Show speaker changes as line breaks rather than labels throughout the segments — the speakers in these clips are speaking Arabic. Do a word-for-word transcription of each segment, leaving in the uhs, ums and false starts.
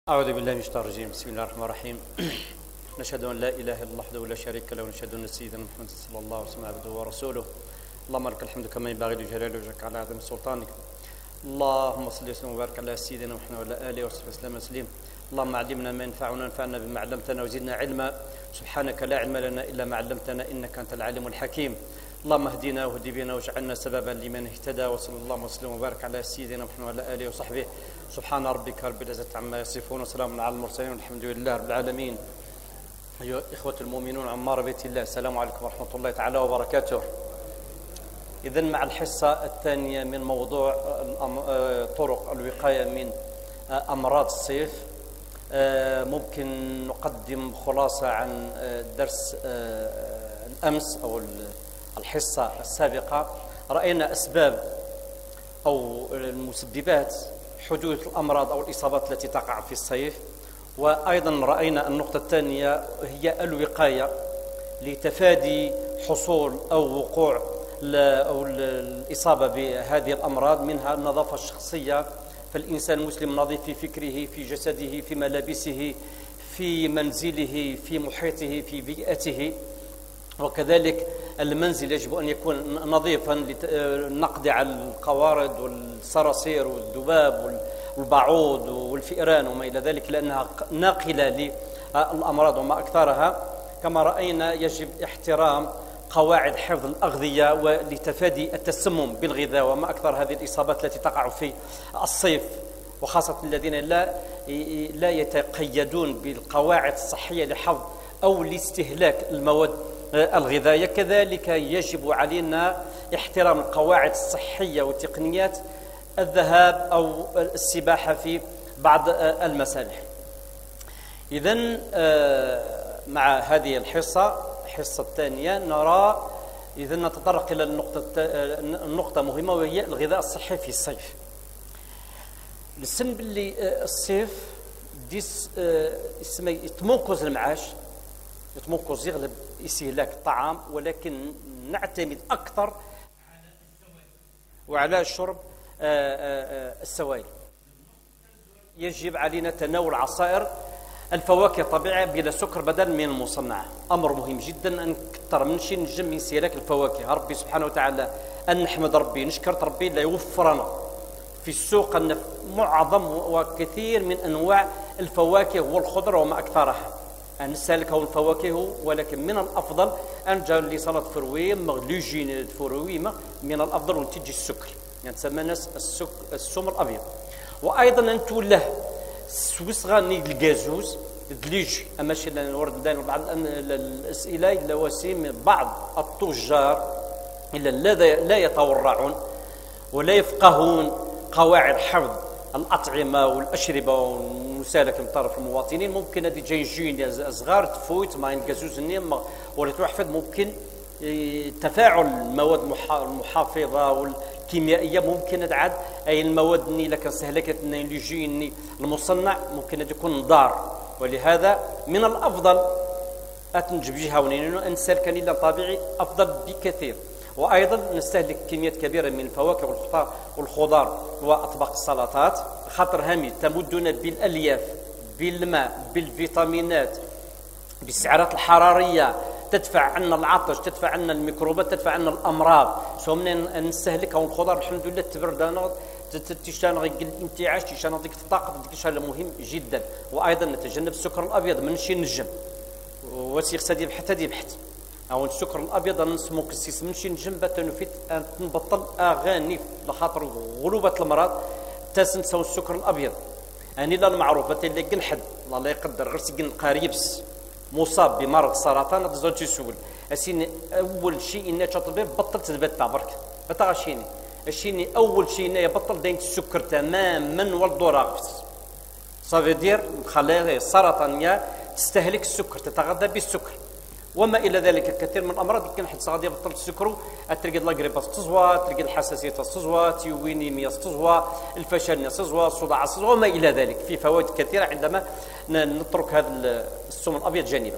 أعوذ بالله من الشيطان الرجيم. بسم الله الرحمن الرحيم. نشهد أن لا إله إلا الله وحده لا شريك له، ونشهد أن سيدنا محمد صلى الله عليه وسلم عبده ورسوله. اللهم لك الحمد كما ينبغي لجلال وجهك على عظيم سلطانك. اللهم صل وسلم وبارك على سيدنا محمد وعلى آله وصحبه وسلم تسليما. اللهم علمنا ما ينفعنا وانفعنا بما علمتنا وزدنا علما. سبحانك لا علم لنا إلا ما علمتنا إنك أنت العليم الحكيم. اللهم اهدنا واهد بنا واجعلنا سببا لمن اهتدى. وصلى الله وسلم وبارك على سيدنا محمد وعلى آله وصحبه. سبحان ربك رب العزة عما يصفون وسلام على المرسلين والحمد لله رب العالمين. أيها الإخوة المؤمنون عمار بيت الله، السلام عليكم ورحمة الله تعالى وبركاته. إذن مع الحصة الثانية من موضوع طرق الوقاية من أمراض الصيف، ممكن نقدم خلاصة عن درس الأمس أو الحصة السابقة. رأينا أسباب أو المسببات حدوث الأمراض أو الإصابات التي تقع في الصيف، وأيضا رأينا النقطة الثانية هي الوقاية لتفادي حصول أو وقوع أو الإصابة بهذه الأمراض، منها النظافة الشخصية، فالإنسان المسلم نظيف في فكره، في جسده، في ملابسه، في منزله، في محيطه، في بيئته، وكذلك المنزل يجب أن يكون نظيفا لنقضي على القوارض والصراصير والذباب والبعوض والفئران وما إلى ذلك، لأنها ناقلة للأمراض وما أكثرها. كما رأينا يجب احترام قواعد حفظ الأغذية ولتفادي التسمم بالغذاء وما أكثر هذه الإصابات التي تقع في الصيف، وخاصة الذين لا لا يتقيدون بالقواعد الصحية لحفظ أو لاستهلاك المواد الغذائية. كذلك يجب علينا احترام القواعد الصحية وتقنيات الذهاب أو السباحة في بعض المسابح. إذن مع هذه الحصة الحصة الثانية نرى إذن نتطرق إلى النقطة النقطة مهمة، وهي الغذاء الصحي في الصيف. للسن باللي الصيف ديس اسمه يتمنقز المعاش، يتمنقز يغلب استهلاك الطعام، ولكن نعتمد أكثر وعلى شرب السوائل. يجب علينا تناول عصائر الفواكه الطبيعية بلا سكر بدل من المصنعة. أمر مهم جدا أن نكثر من شيء نجم من استهلاك الفواكه. ربي سبحانه وتعالى أن نحمد ربي نشكر ربي لا يوفرنا في السوق أن معظم وكثير من أنواع الفواكه والخضر وما أكثرها أن نستهلكه الفواكه، ولكن من الأفضل أن جاء لي سلطة فرويم مغلوجين فرويم من الأفضل ونتيجي السكر، يعني تسمى ناس السك السم الأبيض. وأيضا أن توله سويسغاني الجازوز دليج. أما شيء نورد دائما بعض الأسئلة إلى وسيم بعض التجار إلا لا يتورعون ولا يفقهون قواعد حفظ الأطعمة والأشربة والمسالك من طرف المواطنين. ممكن هذه جاي جين صغار تفوت ما ينجازوز النيم ولا تحفظ، ممكن تفاعل المواد المحافظة والكيميائية ممكن عاد أي المواد اللي لكن استهلكت اللي يجي المصنع ممكن يكون ضار. ولهذا من الأفضل أتنجب جهة ونين أن نستهلك إلا طبيعي أفضل بكثير. وأيضا نستهلك كميات كبيرة من الفواكه والخضار والخضار وأطباق السلطات، خاطر هامي تمدنا بالألياف بالماء بالفيتامينات بالسعرات الحرارية، تدفع عنا العطش، تدفع عنا الميكروبات، تدفع عنا الأمراض. سو من نستهلكها والخضار الحمد لله تبردنا تشان غير الانتعاش تشان ديك الطاقة ديك شيء مهم جدا. وأيضا نتجنب السكر الأبيض من شي نجم وسيخ سدي بحث هذه بحث أو السكر الأبيض نسموك السيس من شي نجم بتنفيت أن نبطل أغاني لخاطر غلوبة المرض تسنسوا السكر الأبيض. أني لا المعروف اللي قنحد الله لا يقدر غير سيقن قريبس مصاب بمرض السرطان تزوج تسول أسيني أول شيء إني تطبيب بطل تثبت برك بتغشيني أشيني أول شيء إني يبطل دين السكر تماما والدوراغفس صافي دير خلايا السرطانية تستهلك السكر تتغذى بالسكر وما إلى ذلك. الكثير من الأمراض يمكن حد صغادي يبطل السكر، تلقى لاغريباس تزوى، تلقى الحساسية تزوى، تيوينيميا تزوى، الفشل تزوى، الصداع تزوى وما إلى ذلك. في فوائد كثيرة عندما نترك هذا السم الأبيض جانبا.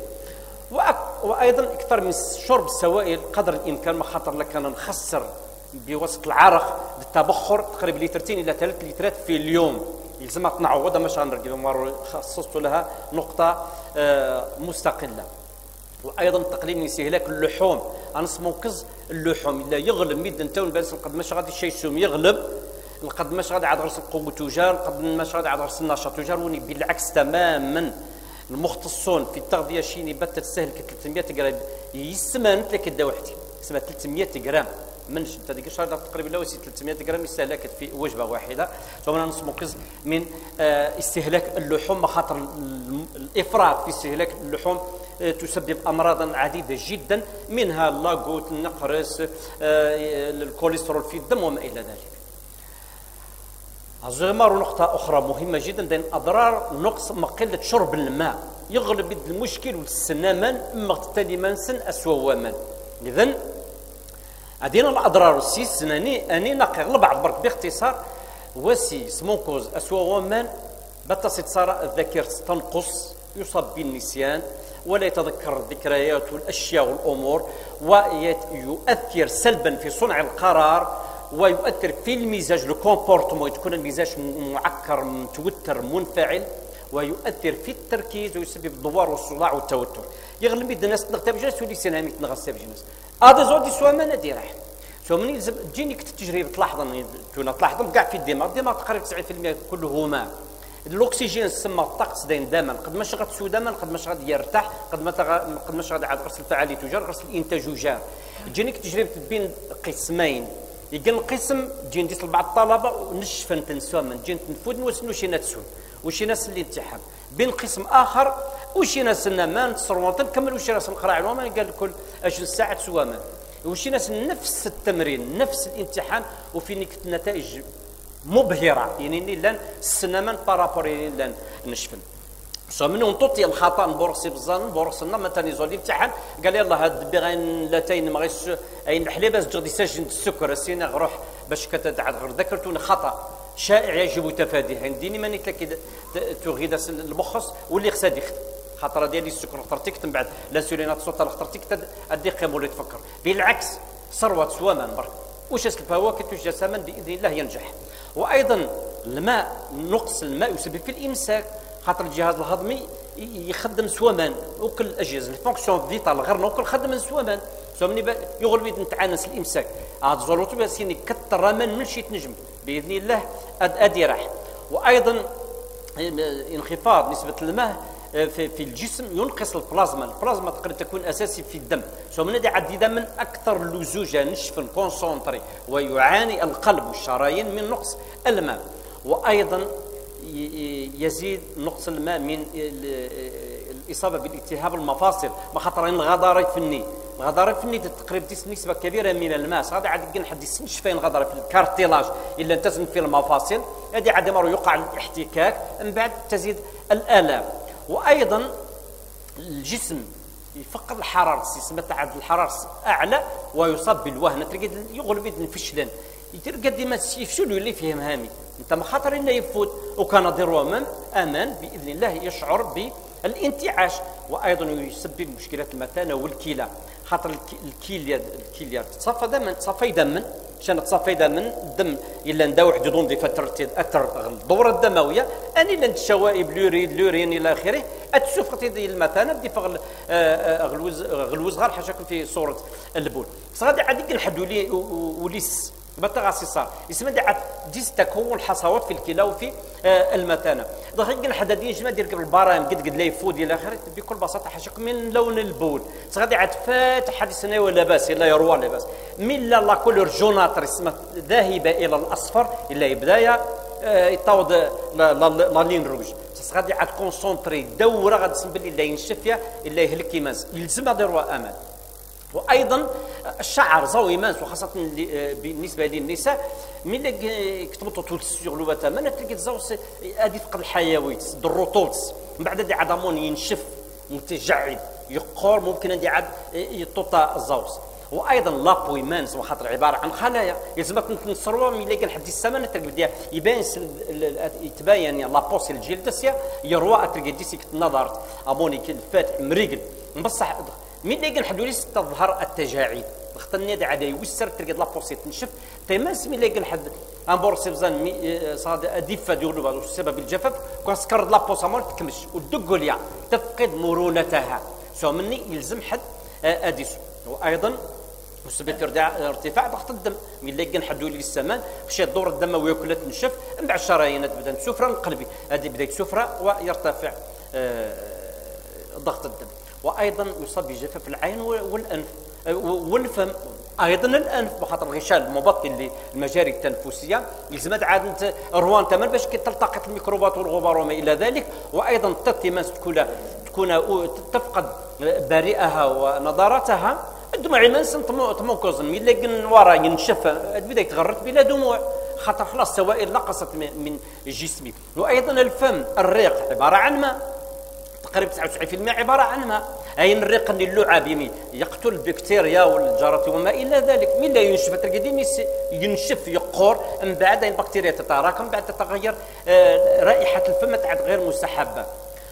وأيضا أكثر من شرب السوائل قدر الإمكان، ما خاطر لكان نخسر بوسط العرق بالتبخر تقريبا لترتين إلى ثلاث لترات في اليوم. يلزم تنعوض باش غنركب خصصت لها نقطه مستقله. وايضا التقليل من استهلاك اللحوم، غنسموكز اللحوم الا يغلب ميد انت ونبالس قد ماش غادي الشيء سوم يغلب قد ماش غادي عاد غرس القوه تجار قد ماش غادي عاد غرس النشاط تجار، وني بالعكس تماما. المختصون في التغذيه شيني بات تستهلك ثلاثمائة غرام يسمن لك الدا وحدي اسمها ثلاثمائة غرام منش انت ديك الشهر تقريبا لا وسي ثلاثمائة غرام استهلاكت في وجبه واحده. ثم نسموكز من استهلاك اللحوم، خاطر الافراط في استهلاك اللحوم تسبب امراضا عديده جدا، منها اللاغوت، النقرس، الكوليسترول في الدم وما الى ذلك. الزغمار نقطة أخرى مهمة جدا، دين أضرار نقص قلة شرب الماء يغلب المشكل والسنامان أما تالي منسن أسوأ ومن. إذن أدينا الأضرار السيس أني أني نقل بعض برك باختصار وسي سموكوز أسوأ ومن بتصير صار الذاكرة تنقص، يصاب بالنسيان ولا يتذكر الذكريات والأشياء والأمور، ويؤثر سلبا في صنع القرار، ويؤثر في المزاج الكومبورتمون، تكون المزاج معكر متوتر منفعل، ويؤثر في التركيز ويسبب الدوار والصداع والتوتر. يغلب يد الناس تنغتاب جنس ولي سنامي تنغتاب جنس هذا زود يسوى ما ندير راح سو من يلزم تجيني كنت التجربه تلاحظ تونا تلاحظ كاع في الدماغ الدماغ تقريبا تسعين بالمئة كله هما الاكسجين سما الطقس داين دائما قد ما شغل سوداما قد ما شغل يرتاح قد ما تغ... قد ما شغل عاد غرس الفعاليه تجار غرس الانتاج وجار. تجيني تجربه بين قسمين يقن قسم تجي ندير لبعض الطلبه ونشف نتنسوا من تجي نفود نوسنو شي نتسون وشي ناس اللي امتحان بين قسم اخر وشي ناس ما نتصروا نكمل وشي ناس نقرا علوم قال لكل اجل ساعه سوامان وشي ناس نفس التمرين نفس الامتحان وفي نتائج مبهره يعني لان السنمان بارابور لان نشفن سو منهم توتي الخطا نبورسي بزان نبورسنا مثلا يزول الامتحان قال يلاه هاد بغين لاتين مغيش اين الحليب باش تغدي سجن السكر السينا غروح باش كتعاد غير ذكرتون خطا شائع يجب تفاديه عندي ماني تلاقي تغيد المخص واللي خصها يخدم خاطر ديالي السكر خطرتك من بعد لانسولينات صوت خطرتك تدي قيم ولا تفكر بالعكس ثروه سوامان برك واش الفواكه تجسما باذن الله ينجح. وايضا الماء نقص الماء يسبب في الامساك خاطر الجهاز الهضمي يخدم سوامان وكل الاجهزه الفونكسيون فيتال غير نوكل خدم سوامان سومني يغلب نتعانس الامساك عاد زولوتو باسيني كثر من من شي تنجم باذن الله ادي راح. وايضا انخفاض نسبه الماء في, في الجسم ينقص البلازما، البلازما تقدر تكون اساسي في الدم سو من عديده من اكثر اللزوجه نشف كونسونطري ويعاني القلب والشرايين من نقص الماء. وايضا يزيد نقص الماء من الاصابه بالالتهاب المفاصل ما خاطر الغضاريف الفني الغضاريف الفني تقريبا نسبه كبيره من الماء هذا عاد حد يسنش فين غضاريف في الكارتيلاج الا تزن في المفاصل هذه عاد مره يقع الاحتكاك من بعد تزيد الالام. وايضا الجسم يفقد الحراره السيستم تاع الحراره اعلى ويصاب بالوهن تلقى يغلب الفشلان يتلقى ديما يفشل اللي فيه مهامي انت ما خاطر انه يفوت وكان ضرورا امان باذن الله يشعر بالانتعاش. وايضا يسبب مشكلات المثانه والكلى خاطر الكلى الكلى تصفى دما تصفي دما عشان تصفي دما الدم الا ندا واحد يضم دي فتره اثر الدوره الدمويه اني لند الشوائب لوريد لورين الى اخره اتسوف ديال المثانه بدي فغل غلوز غلوز غير حاجه في صوره البول بس غادي عاد نحدوا لي وليس بطاقه صار يسمى عاد ديس تكون الحصوات في الكلى وفي آه المثانه دغيا نحدد ديال جماعه ديال البرايم قد قد لا يفود الى اخره بكل بساطه حشق من لون البول غادي عاد فاتح حديث سنه ولا باس لا يروى لا باس من لا كولور جوناتر اسمها ذاهبه الى الاصفر الا يبدا آه يطاود لا لين روج غادي عاد كونسونطري دوره غادي تسمى باللي لا ينشف الا يهلك يماز يلزم هذا يروى امان. وايضا الشعر زوي مانس وخاصه بالنسبه للنساء ملي كتبطوا تولس سيغ لو باتامان تلقى الزوس هذه فقد الحيويات الرطوبه من بعد هذه عاد امون ينشف متجعد يقور ممكن هذه عاد يطوطا الزوس. وايضا لابوي مانس وخاطر عباره عن خلايا يلزمك تنصروها ملي كان حد السمنه تلقى يبان يتبين لابوس الجلد يروى تلقى ديسك نظرت اموني الفاتح مريقل بصح ملي كنحدوا لي تظهر التجاعيد خطني دا عاد يوسر تلقى لابوسي تنشف تيما سمي لاقي حد ان بورسي بزان مي صاد اديفا ديالو بعض السبب الجفاف كاسكر لابوسا مال تكمش ودق ليا تفقد مرونتها سو مني يلزم حد اديس وايضا وسبب ارتفاع ضغط الدم من لاقي نحدوا لي السمان خشى الدوره الدمويه كلها تنشف من بعد الشرايين تبدا سفره القلبي هذه بدايه سفره ويرتفع ضغط الدم وايضا يصاب بجفاف العين والانف والفم ايضا الانف بخاطر الغشاء المبطن للمجاري التنفسيه يلزم عاد انت روان تمام باش تلتقط الميكروبات والغبار وما الى ذلك وايضا التتماس تكون تكون تفقد بريئها ونضارتها الدموع يمنس تموكوز من لكن ورا ينشف بدايه تغرت بلا دموع خاطر خلاص السوائل نقصت من جسمي وايضا الفم الريق عباره عن ماء تقريبا تسعة وتسعين بالمئة عباره عن ماء اي الريق اللي اللعاب يمين يقتل البكتيريا والجراثيم وما الى ذلك من لا ينشف تلقى ديما ينشف يقور من بعد البكتيريا تتراكم بعد تتغير رائحه الفم تعد غير مستحبه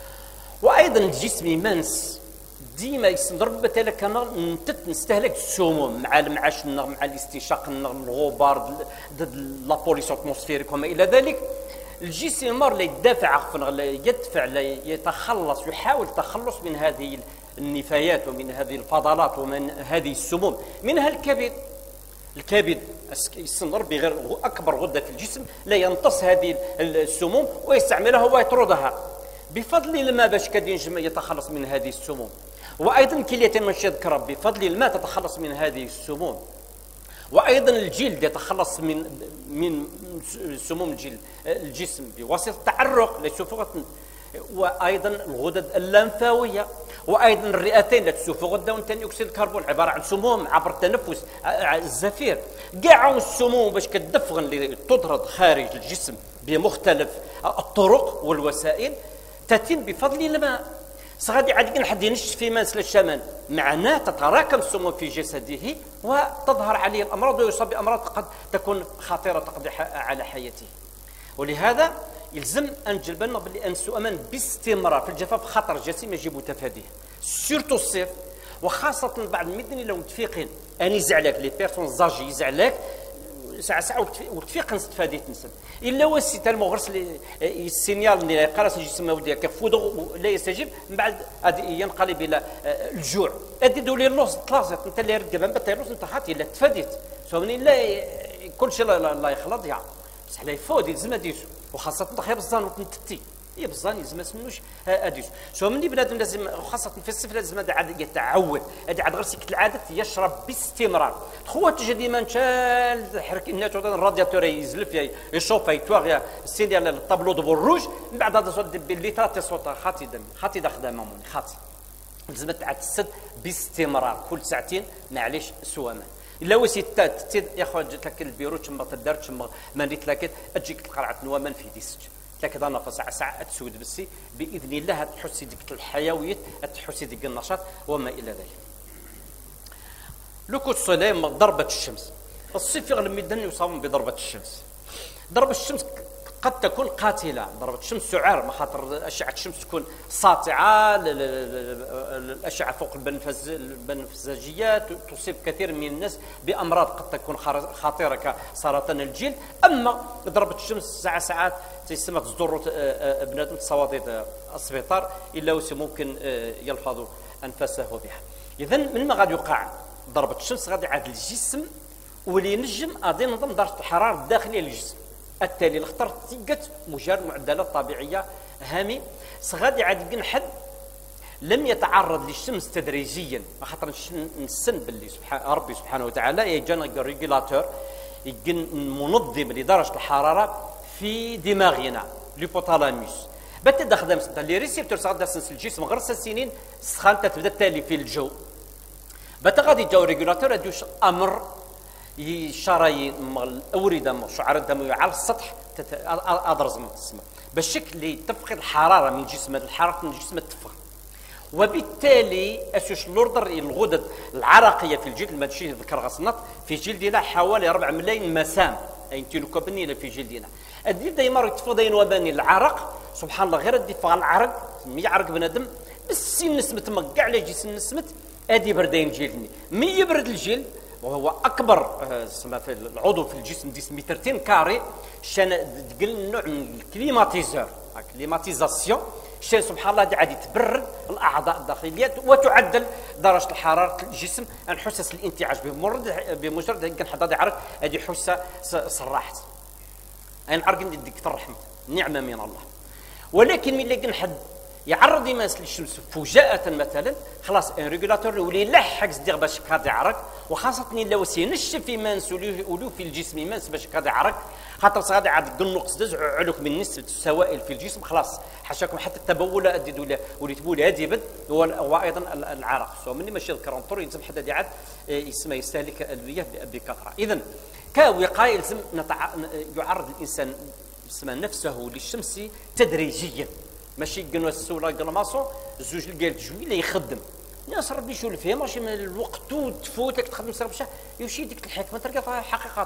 وايضا الجسم يمنس ديما يستمر مثلا كما نستهلك السموم مع المعاش مع الاستنشاق الغبار لابوليسيون اتموسفيريك وما الى ذلك الجسم يمر ليدافع عفوا يدفع يتخلص يحاول التخلص من هذه النفايات ومن هذه الفضلات ومن هذه السموم منها الكبد الكبد يستمر بغير اكبر غده في الجسم لا يمتص هذه السموم ويستعملها ويطردها بفضل الماء باش كدين يتخلص من هذه السموم وايضا كليتين ماشي يذكر بفضل الماء تتخلص من هذه السموم وايضا الجلد يتخلص من من سموم الجلد الجسم بواسطه التعرق لسفوغه وايضا الغدد اللمفاويه وايضا الرئتين لا تسفوغ الدهون ثاني اكسيد الكربون عباره عن سموم عبر التنفس الزفير كاع السموم باش كتدفغن اللي تطرد خارج الجسم بمختلف الطرق والوسائل تتم بفضل الماء صغادي عاد حد ينشف في منسل الشمال معناه تتراكم السموم في جسده وتظهر عليه الامراض ويصاب بامراض قد تكون خطيره تقضي على حياته ولهذا يلزم ان نجلب لنا باللي ان السؤال باستمرار في الجفاف خطر جسيم يجب تفاديه سورتو الصيف وخاصه بعض المدنيين لو متفقين ان يزعلك لي بيرسون زاجي يزعلك ساعه ساعه وتفيق نستفادي تنسب الا وسيت المغرس السينيال اللي قراص الجسم ديالك كفودغ لا يستجيب من بعد ينقلب الى الجوع ادي دولي اللوز طلازت انت اللي رد جبان بتا اللوز انت خاطي لا تفاديت سومني لا كل شيء الله يخلط يا بصح لا يفود يلزم ديسو وخاصه تخيب الزان وتنتتي هي بزان يلزم ما سمنوش اديس سو مني بنادم لازم خاصه في الصيف لازم هذا عاد يتعود هذا عاد غير سكت العاده يشرب باستمرار خوات تجي ديما نشال حرك الناس الرادياتور يزلف يشوف يتواغ السي ديال الطابلو دو روج من بعد هذا صوت بالليترات صوت خاطي دم خاطي دا خدامه موني خاطي لازم تعاد تسد باستمرار كل ساعتين معليش سوامان الا وسيت تتد يا خو جات لك البيرو تما تدار تما مانيت لك تجيك القرعه نوامان في ديسج لكن انا ساعه ساعه تسود بالسي باذن الله تحسي ديك الحيويه تحسي ديك النشاط وما الى ذلك لو كنت صليم ضربه الشمس الصيف يغلب ميدان يصاب بضربه الشمس ضربه الشمس قد تكون قاتله ضربه الشمس سعار ما خاطر اشعه الشمس تكون ساطعه الاشعه فوق البنفسجيات تصيب كثير من الناس بامراض قد تكون خطيره كسرطان الجلد اما ضربه الشمس ساعه ساعات تسمى تصدر بنادم صواديد السبيطار الا وسي ممكن يلفظ انفاسه بها اذا من ما غادي يوقع ضربه الشمس غادي عاد الجسم واللي ينجم غادي ينظم درجه الحراره الداخليه للجسم التالي الخطر تيقت مجرد معدلات طبيعيه هامي صغادي عاد حد لم يتعرض للشمس تدريجيا خاطر نسن باللي سبحان ربي سبحانه وتعالى يجينا ريغولاتور يجي منظم لدرجه الحراره في دماغنا ليبوتالاموس بدا خدام لي ريسيبتور صغاد سنس الجسم غير سنين سخانته تبدا تالي في الجو بدا غادي يجاو ريغولاتور هادوش امر الشرايين الاورده الشعر الدمويه على السطح ادرز من السماء بالشكل تفقد الحراره من الجسم الحراره من الجسم تفقد وبالتالي اسوش لوردر الغدد العرقيه في الجلد ماشي ذكر غصنط في جلدنا حوالي أربعة ملايين مسام اي تيلوكوبنينا في جلدنا الدي دايما يتفضين وباني العرق سبحان الله غير الدفاع العرق يعرق بنادم بس نسمت مكاع على جسم نسمت ادي بردين جلدني مي يبرد الجلد وهو اكبر في العضو في الجسم ديس مترتين كاري شان تقل نوع من الكليماتيزور كليماتيزاسيون شان سبحان الله عادي تبرد الاعضاء الداخليه وتعدل درجه الحراره الجسم ان حسس الانتعاش بمجرد بمجرد هيك حدا يعرف هذه حسه صراحت انا عرق ديك الرحمه نعمه من الله. ولكن ملي كنحد يعرض يماس للشمس فجاءة مثلا خلاص ان ريغولاتور يولي يلحق صديق باش كاد يعرق، وخاصة الا وسي نشف في مانس ولو في الجسم مانس باش كاد يعرق، خاطر غادي عاد النقص دز علوك من نسبة السوائل في الجسم خلاص حاشاكم حتى التبول ادي ولا ولي تبول هادي بد وايضا العرق سو مني ماشي الكرونتور يلزم حتى عاد يسمى يستهلك المياه بكثرة. اذا كوقاية يلزم نتع... يعرض الانسان يسمى نفسه للشمس تدريجيا ماشي قلنا السوله قلنا ماسو الزوج اللي قال جوي لا يخدم الناس ربي يشول فيها ماشي من الوقت تفوت لك تخدم سرب شهر يمشي ديك الحكمه تلقى فيها حقيقه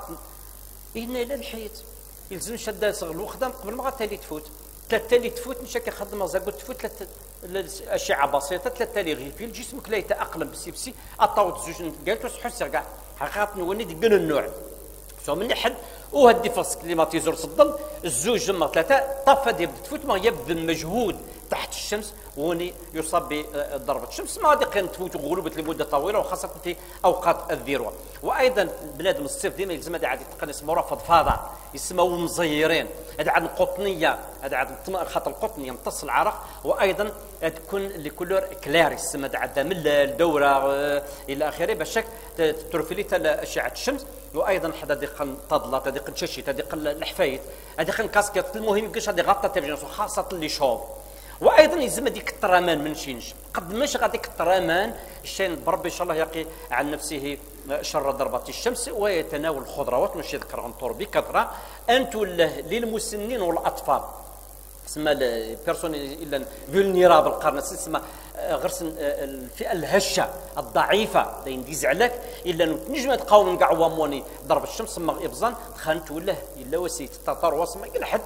هنا لا الحياه يلزم شد صغر وخدم قبل ما غاتالي تفوت ثلاثه اللي تفوت مشى كيخدم زاكو تفوت ثلاثه الاشعه بسيطه ثلاثه اللي غير في جسمك لا يتاقلم بسي بسي اطاوت زوج قالت تحس كاع حقيقه نولي ديك النوع سو من حد وهدي فاس كليماتيزور صدم الزوج جمع ثلاثه طفى يبدا تفوت ما يبذل مجهود تحت الشمس وني يصاب بضربه الشمس ما غادي تفوت غلوبه لمده طويله وخاصه في اوقات الذروه. وايضا بنادم الصيف ديما يلزم هذا عاد يتقنص مرافض فضاء يسموا مزيرين هذا عاد قطنيه هذا عاد خاطر القطن يمتص العرق، وايضا تكون لكولور كلير يسمى هذا عاد من الدوره الى اخره باش تروفيليت اشعه الشمس. وايضا حدا ديق تضلط هذيك نششيت هذيك الحفايت هذيك كاسكيط المهم كاش هذه غطى تبجنس خاصه اللي شوب. وايضا يلزم هذيك الطرامان من شينش قد ماشي غاديك الطرامان الشين بربي ان شاء الله يقي عن نفسه شر ضربات الشمس ويتناول الخضروات ماشي ذكر غنطور بكثره انتو للمسنين والاطفال تسمى بيرسون الا فولنيرابل قرن تسمى غرس الفئه الهشه الضعيفه اللي نديز عليك الا نجم تقاوم كاع واموني ضرب الشمس ما ابزان خانت ولا الا وسيت التطر واسمع الى حد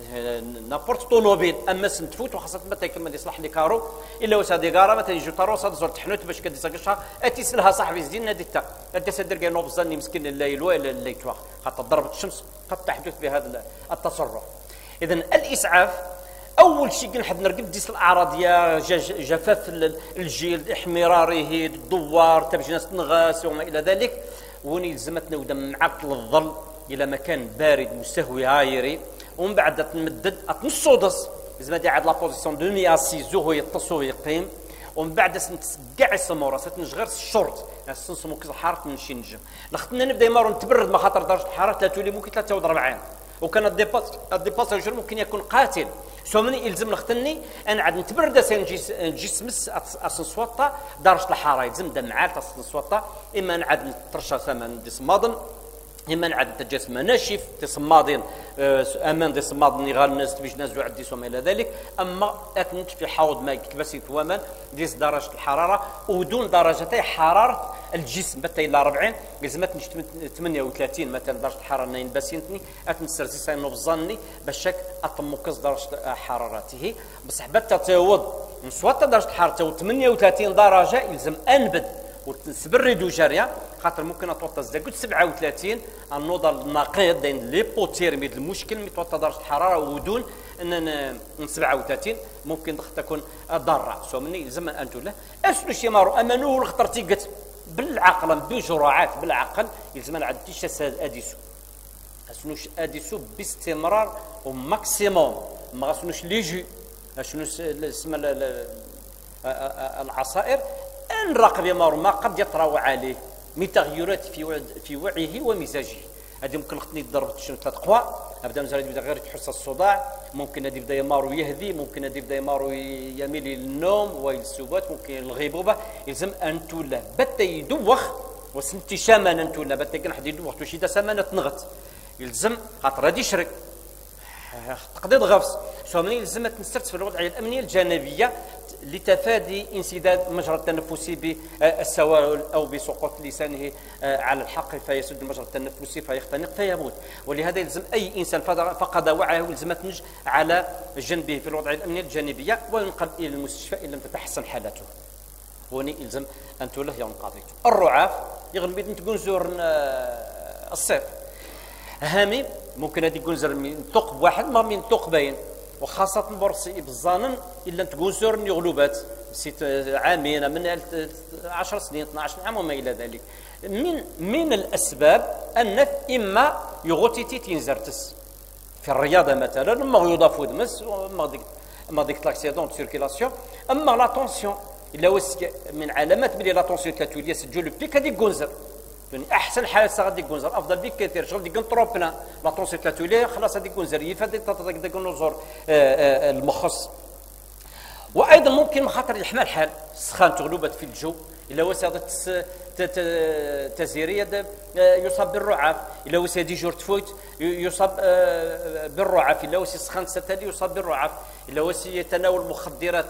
نابورت طونوبيل اما سنتفوت وخاصه متى كما يصلح لي كارو الا واش هذه كاره مثلا يجي طاروس هذا زور تحنوت باش كديساكشها اتيسلها صاحبي زين ناديتا انت سدير كاين نوبزاني مسكين الليل ولا الليل خاطر ضربه الشمس قد تحدث بهذا التصرف. اذا الاسعاف اول شيء نحب نرقب ديس الاعراض يا جفاف الجلد احمراره الدوار تبجناس تنغاس وما الى ذلك وني لزمتنا ودم معطل الظل الى مكان بارد مستهوي هايري ومن بعد تمدد تنصودس لازم هذه عاد لا بوزيسيون دو مي اسيزو هو يتصو يقيم ومن بعد تسقع السموره تنجغر الشورت نسمو كذا حاره من شي نجم لختنا نبدا يمارو نتبرد ما خاطر درجه الحراره ثلاثه لي ممكن ثلاثه وأربعين وكان الديباس الديباس الجر ممكن يكون قاتل سو مني يلزم نختني انا عاد نتبرد الجسم اسنسوطه درجه الحراره يلزم دمعات اسنسوطه اما نعاد نترشى ثمن ديسماضن اما نعاد الجسم ناشف تصمادين امان ديسماضن يغالناس باش نازو عدي وما الى ذلك اما اكنت في حوض ماء كباسي ثواما ديس درجه الحراره ودون درجتي حراره الجسم حتى الى أربعين لازم ثمانية وثلاثين مثلا درجه الحراره نين باسينتني اتنسرسي ساينو بظني باش اطمكز درجه حرارته بصح حتى تعوض نسوات درجه الحراره ثمانية وثلاثين درجه يلزم انبد وتسبرد جاريه خاطر ممكن توطى زاكوت سبعة وثلاثين النوضه النقيض دين ليبوتيرمي المشكل مي توطى درجه الحراره ودون ان سبعة وثلاثين ممكن تكون ضاره سو مني يلزم ان له اسلو شي مارو امانو الخطر تيقت بالعقل بجرعات بالعقل يلزم نعد تيش اديسو اسنوش اديسو باستمرار وماكسيموم ما غاسنوش ليجي شنو اسم العصائر نراقب يمر ما قد يطرا عليه من تغيرات في في وعيه ومزاجه. هذه ممكن خطني ضربه الشمس ثلاث قوا ابدا مازال يبدا غير تحس الصداع ممكن هذه يبدا يمارو يهذي ممكن هذه يبدا يمارو يميل للنوم والسبات ممكن الغيبوبه يلزم ان توله بتا يدوخ وسنتي شامن ان توله بتا كان حد يدوخ توشي دا سمانه تنغت يلزم خاطر هذه يشرك تقضيض غفص سو من يلزم تنسترت في الوضعيه الامنيه الجانبيه لتفادي انسداد مجرى التنفسي بالسوائل او بسقوط لسانه على الحق فيسد المجرى التنفسي فيختنق فيموت. ولهذا يلزم اي انسان فقد وعيه يلزم تنج على جنبه في الوضعيه الامنيه الجانبيه وينقل الى المستشفى ان لم تتحسن حالته. هوني يلزم ان تله ينقضي. الرعاف يغلب تكون زور الصيف هامي ممكن هذه تكون زر من ثقب واحد ما من ثقبين وخاصة برصي بالظانن إلا تكون زور يغلبات ست عامين من عشر سنين اثنا عشر عام وما إلى ذلك من من الأسباب أن إما يغوتيتي تنزرتس في الرياضة مثلا اما يضاف ودمس اما ديك اما ديك لاكسيدون دو سيركيلاسيون اما لا طونسيون الا واش من علامات بلي لا طونسيون كاتوليه سجل لو بيك هذيك كونزر يعني احسن حاله غادي كونزر افضل بك كثير شغل ديك نطروبنا لا طونسيون كاتوليه خلاص هذيك كونزر يفاد ديك النزور المخص وايضا ممكن خاطر يحمل الحال السخان تغلبت في الجو الا واش تزيريه يصاب بالرعاف الا واش هذه جور تفوت يصاب بالرعاف الا واش سخان ستالي يصاب بالرعاف الا واش يتناول مخدرات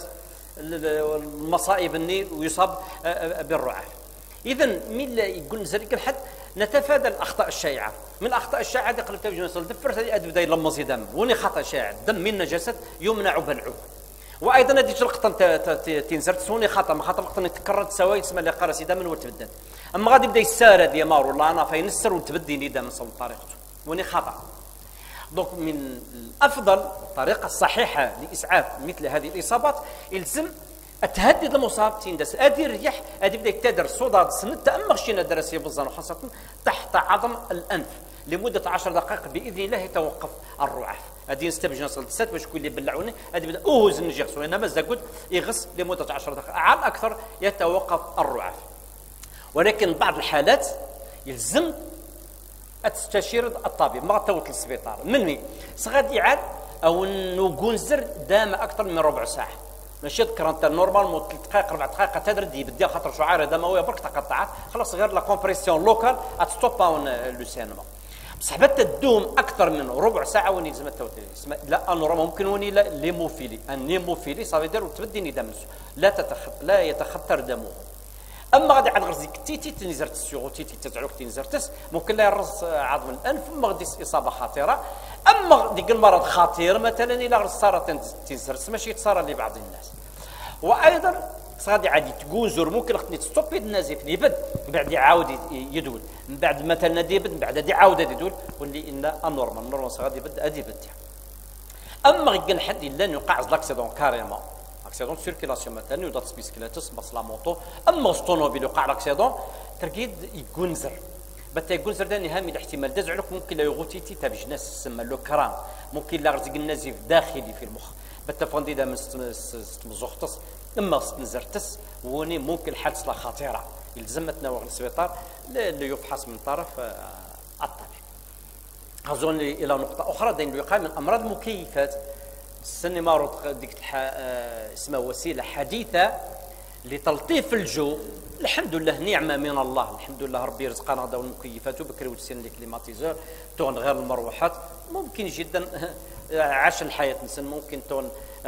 المصائب النيل ويصاب بالرعاف اذا من يقول ذلك الحد نتفادى الاخطاء الشائعه من الاخطاء الشائعه اللي قلبتها في جنس الدفر هذه بدا يلمز دم وني خطا شائع الدم من نجاسه يمنع بلعه وايضا هذه القطن تنزرت سوني خطا ما خاطر القطن تكررت سواي تسمى اللي قرا سيدا من وتبدل اما غادي يبدا يسار هذه مار ولا انا فينسر وتبدي نيدا من صوب طريقته وني خطا دونك من الافضل الطريقه الصحيحه لاسعاف مثل هذه الاصابات يلزم تهدد المصاب تندس هذه الريح هذه بدا يتدر صداد سنه تامر شينا دراسيه بالظن وخاصه تحت عظم الانف لمده عشر دقائق باذن الله يتوقف الرعاف هذه نستبجن صلت باش كل اللي بلعوني هذه بدا اوز نجي انا مازال قلت يغس لمده عشر دقائق على الاكثر يتوقف الرعاف ولكن بعض الحالات يلزم تستشير الطبيب ما توت للسبيطار مني صغادي عاد او نقنزر دام اكثر من ربع ساعه ماشي تذكر انت نورمال ثلاث دقائق اربع دقائق تدرد يبدا خاطر شعيره دمويه برك تقطعات خلاص غير لا كومبريسيون لوكال اتستوباون لو سينما بصح حتى تدوم اكثر من ربع ساعه وين يلزم التوتير لا نورمال ممكن وني لا ليموفيلي النيموفيلي صافي دير وتبدي دم لا تتخ... لا يتخطر دمه اما غادي عاد غرزيك تيتي تنزرت سيغو تيتي تزعلوك تنزرتس ممكن لا يرز عظم الانف اما غادي اصابه خطيره اما ديك المرض خطير مثلا الا غرز صارت تنزرت ماشي تصار لبعض الناس وايضا غادي عادي تكونزر ممكن خصني تستوبي النزيف يبد من بعد يعاود يدول من بعد مثلا يبد من بعد يعاود يدول واللي ان انورمال نورمال غادي يبد غادي يبد اما غير حد الا يوقع لاكسيدون كاريمون اكسيدون سيركيلاسيون مثلا يوضع بيسكليتس مصلا موطو اما الطوموبيل يوقع لاكسيدون تركيد يكونزر بتا يكونزر داني هامي الاحتمال دزعلك ممكن لا يغوتيتي تابج ناس تسمى لو كرام ممكن لا رزق النزيف داخلي في المخ بتا فوندي دا مزوختص اما نزرتس وني ممكن حادثه خطيره يلزم تناول السبيطار اللي يفحص من طرف الطبيب. اظن الى نقطه اخرى دين الوقايه من امراض المكيفات السني مارود ديك اسمها وسيله حديثه لتلطيف الجو الحمد لله نعمه من الله الحمد لله ربي رزقنا هذا المكيفات وبكري وتسين لي كليماتيزور تون غير المروحات ممكن جدا عاش الحياه الانسان ممكن تون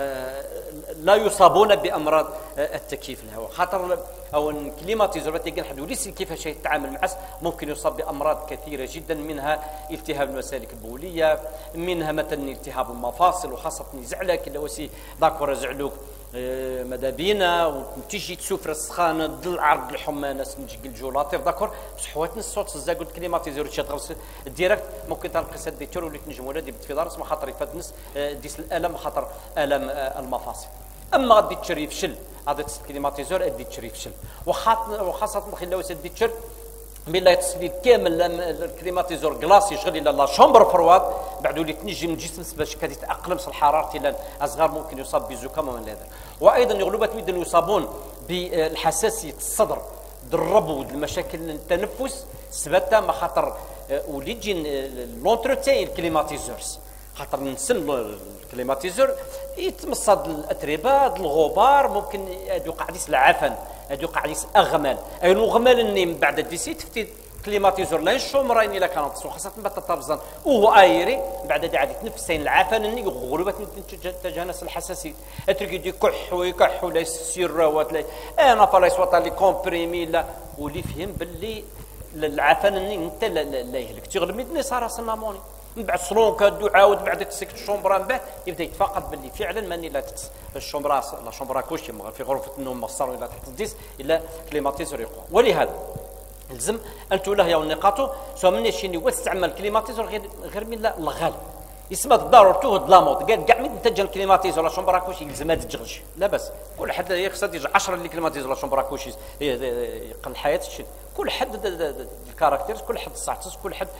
لا يصابون بامراض التكييف الهواء خاطر او الكليماتيزور تلقى حد وليس كيفاش يتعامل معه ممكن يصاب بامراض كثيره جدا منها التهاب المسالك البوليه منها مثلا التهاب المفاصل وخاصه يزعلك الا وسي داكور يزعلوك ماذا بينا وتيجي تسوفر السخانه ضل عرض الحمى ناس نجي الجولاطيف داكور بصح حوات الصوت الزا قلت كليماتيزور تشغل ديريكت ممكن تلقى سد ديتور ولا تنجم ولا ديبت في دار اسمها خاطر يفاد الناس ديس الالم خاطر الم المفاصل اما غادي تشري فشل غادي تسد كليماتيزور غادي تشري فشل وخاصه خلينا وسد تشر بلا يتصلي كامل الكليماتيزور كلاص يشغل الى لا شومبر فرواد بعد ولي تنجم الجسم باش كادي تاقلم الحراره الى اصغر ممكن يصاب بزكام ومن هذا وايضا يغلبات ميدن يصابون بالحساسيه الصدر الربو المشاكل التنفس سبتها ما خاطر وليجي لونتروتين الكليماتيزورز خاطر نسن الكليماتيزور يتمصد الاتربه الغبار ممكن يوقع ديس العفن يوقع ديس اغمال اي الغمال اني من بعد ديسيت في كليماتيزور لا شومرين الا كانت خاصه بات تطرزن وهو ايري بعد دي عاد يتنفسين العفن اني غربت تجانس الحساسيه اتركي دي كح ويكح ولا سيروات لا انا فلايس وطا لي كومبريمي لا ولي فهم باللي العفن اني انت لا يهلك تغلب مدني صار صناموني من بعد صلون كادو عاود بعد تسكت الشومبرا به يبدا يتفقد باللي فعلا ماني لا الشومبرا لا شومبرا كوشي في غرفه النوم مصر ولا تحت الديس الا كليماتيزور يقوى ولهذا لازم ان تولى هي النقاط سواء من شيني واستعمل كليماتيزور غير غير من لا الغالب يسمى ضرورته د لامود قال كاع من انت جا الكليماتيزور لا شومبر كلشي يلزم هاد تجغش لا باس كل حد يخصها يجي عشرة اللي كليماتيزور لا شومبر كلشي يقل الحياه تشد كل حد الكاركتيرز كل حد الصاعتس كل حد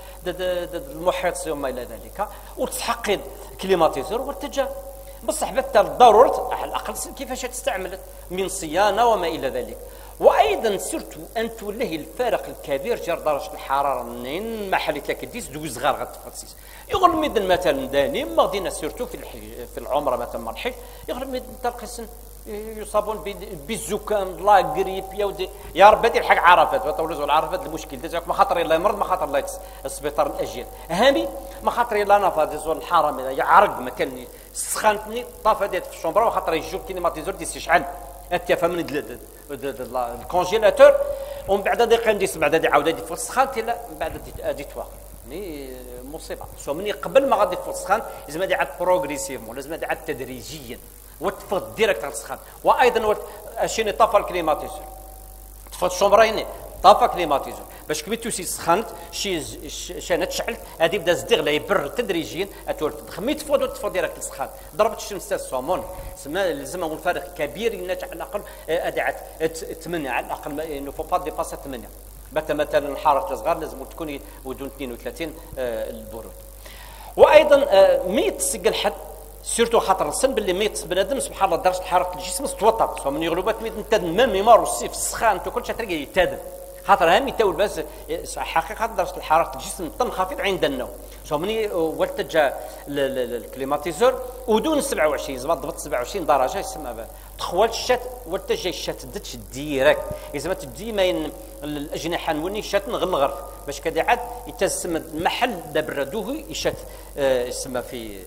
المحيط وما الى ذلك وتحقق كليماتيزور وارتجا بصح حتى الضروره على الاقل كيفاش تستعمل من صيانه وما الى ذلك. وايضا سيرتو ان توليه الفارق الكبير جار درجه الحراره منين ما حليت لك ديس دوز صغار غتفرسيس يغرم ميدن مثلا داني ما غادينا سيرتو في في العمره مثلا مرحي يغرم ميدن تلقيسن يصابون بالزكام لا غريب يا ودي يا ربي دير حق عرفات وطولز العرفات المشكل ديالك ما خاطر الا يمرض ما خاطر لا السبيطار الاجيال هامي ما خاطر الا نافا زول الحرام يعرق ما كان سخنتني طافه ديال في الشومبره وخاطر يجيو كليماتيزور ديال شحال انت فهمني الكونجيلاتور ومن بعد دقيقه ندير بعد دي عاود يدير في السخان لا من بعد غادي تواقف ني مصيبه سو مني قبل ما غادي في السخان لازم غادي عاد بروغريسيفمون لازم غادي عاد تدريجيا وتفض ديريكت على السخان. وايضا شيني طافا الكليماتيزور تفض الشومبريني طافا كليماتيزور باش كي توسي سخنت شي شانه تشعلت غادي يبدا الزديغ يبرد تدريجيا اتولف خميت تفوض وتفوض ديريكت السخان ضربت الشمس تاع الصومون سما لازم نقول فرق كبير الناس على الاقل ادعت ثمانية على الاقل انه فو با ديباسا ثمانية مثلا الحراره الصغار لازم تكون ودون اثنين وثلاثين البرود. وايضا ميت تسقى الحد سيرتو خاطر السن باللي ميت بنادم سبحان الله درجه حراره الجسم تتوتر سواء من يغلبات ميت انت ميم ميمار والصيف السخان انت كلشي تلقى يتادم خاطر هامي تو بس حقيقه درجه الحراره الجسم تنخفض عند النوم سواء من والتجا الكليماتيزور ودون سبعة وعشرين زعما ضبط سبعة وعشرين درجه يسمى تخوال الشات والتجا الشات دتش ديريكت زعما تدي ما الاجنحه نوني شات نغنغر باش كدا عاد يتسمى المحل دبردوه يشات يسمى في